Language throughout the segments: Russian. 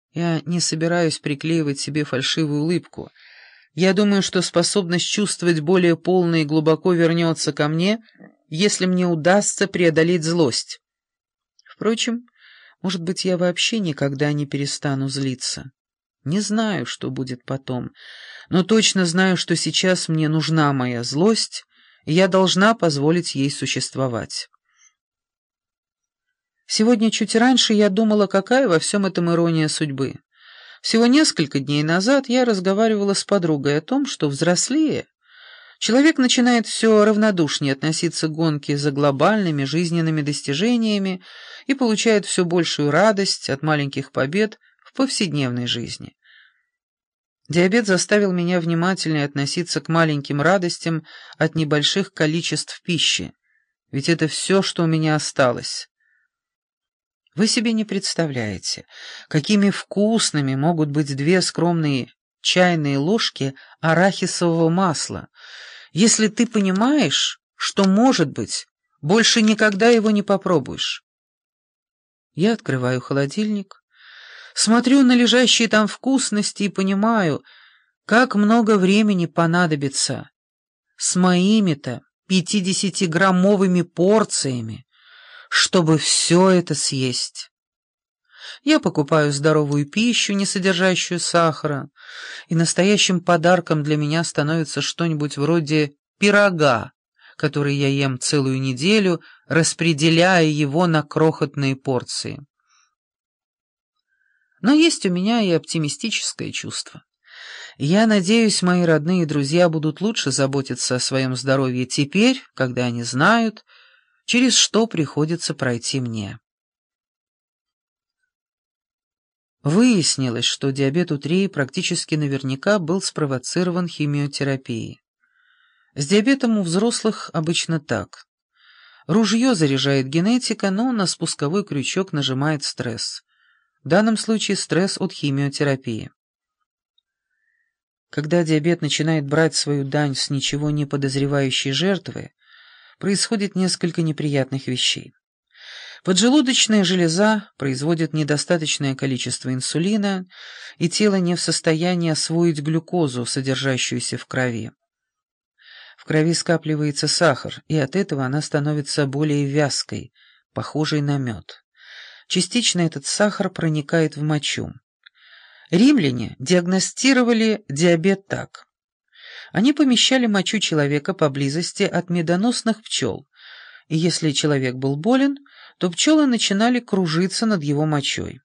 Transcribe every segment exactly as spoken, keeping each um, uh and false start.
Я не собираюсь приклеивать себе фальшивую улыбку. Я думаю, что способность чувствовать более полно и глубоко вернется ко мне, если мне удастся преодолеть злость. Впрочем, может быть, я вообще никогда не перестану злиться. Не знаю, что будет потом, но точно знаю, что сейчас мне нужна моя злость, и я должна позволить ей существовать. Сегодня чуть раньше я думала, какая во всем этом ирония судьбы. Всего несколько дней назад я разговаривала с подругой о том, что, взрослея, человек начинает все равнодушнее относиться к гонке за глобальными жизненными достижениями и получает все большую радость от маленьких побед в повседневной жизни. Диабет заставил меня внимательнее относиться к маленьким радостям от небольших количеств пищи, ведь это все, что у меня осталось. Вы себе не представляете, какими вкусными могут быть две скромные чайные ложки арахисового масла, если ты понимаешь, что, может быть, больше никогда его не попробуешь. Я открываю холодильник, смотрю на лежащие там вкусности и понимаю, как много времени понадобится с моими-то пятидесятиграммовыми порциями, чтобы все это съесть. Я покупаю здоровую пищу, не содержащую сахара, и настоящим подарком для меня становится что-нибудь вроде пирога, который я ем целую неделю, распределяя его на крохотные порции. Но есть у меня и оптимистическое чувство. Я надеюсь, мои родные и друзья будут лучше заботиться о своем здоровье теперь, когда они знают, через что приходится пройти мне. Выяснилось, что диабет у Треи практически наверняка был спровоцирован химиотерапией. С диабетом у взрослых обычно так. Ружье заряжает генетика, но на спусковой крючок нажимает стресс. В данном случае стресс от химиотерапии. Когда диабет начинает брать свою дань с ничего не подозревающей жертвы, происходит несколько неприятных вещей. Поджелудочная железа производит недостаточное количество инсулина, и тело не в состоянии освоить глюкозу, содержащуюся в крови. В крови скапливается сахар, и от этого она становится более вязкой, похожей на мед. Частично этот сахар проникает в мочу. Римляне диагностировали диабет так. Они помещали мочу человека поблизости от медоносных пчел, и если человек был болен, то пчелы начинали кружиться над его мочой.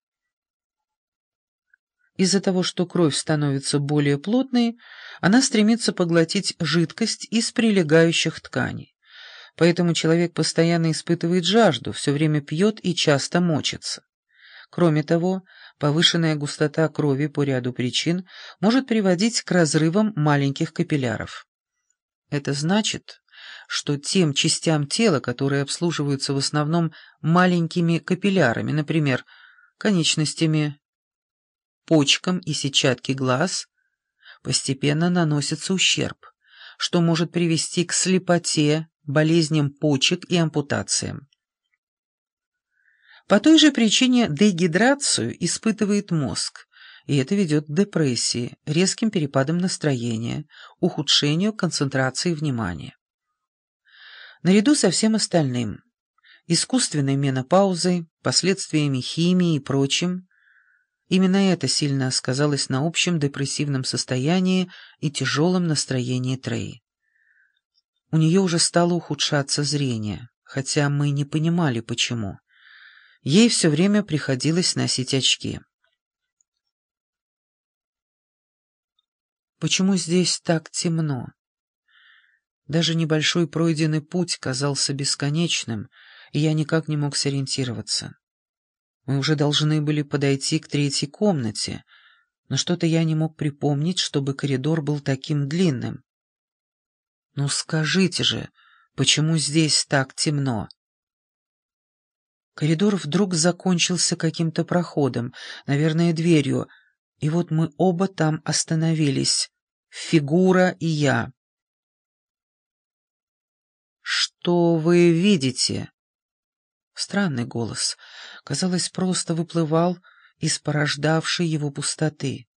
Из-за того, что кровь становится более плотной, она стремится поглотить жидкость из прилегающих тканей. Поэтому человек постоянно испытывает жажду, все время пьет и часто мочится. Кроме того, повышенная густота крови по ряду причин может приводить к разрывам маленьких капилляров. Это значит, что тем частям тела, которые обслуживаются в основном маленькими капиллярами, например, конечностями, почкам и сетчатке глаз, постепенно наносится ущерб, что может привести к слепоте, болезням почек и ампутациям. По той же причине дегидрацию испытывает мозг, и это ведет к депрессии, резким перепадам настроения, ухудшению концентрации внимания. Наряду со всем остальным, искусственной менопаузой, последствиями химии и прочим, именно это сильно сказалось на общем депрессивном состоянии и тяжелом настроении Треи. У нее уже стало ухудшаться зрение, хотя мы не понимали, почему. Ей все время приходилось носить очки. Почему здесь так темно? Даже небольшой пройденный путь казался бесконечным, и я никак не мог сориентироваться. Мы уже должны были подойти к третьей комнате, но что-то я не мог припомнить, чтобы коридор был таким длинным. Ну скажите же, почему здесь так темно? Коридор вдруг закончился каким-то проходом, наверное, дверью, и вот мы оба там остановились, фигура и я. «Что вы видите?» Странный голос, казалось, просто выплывал из порождавшей его пустоты.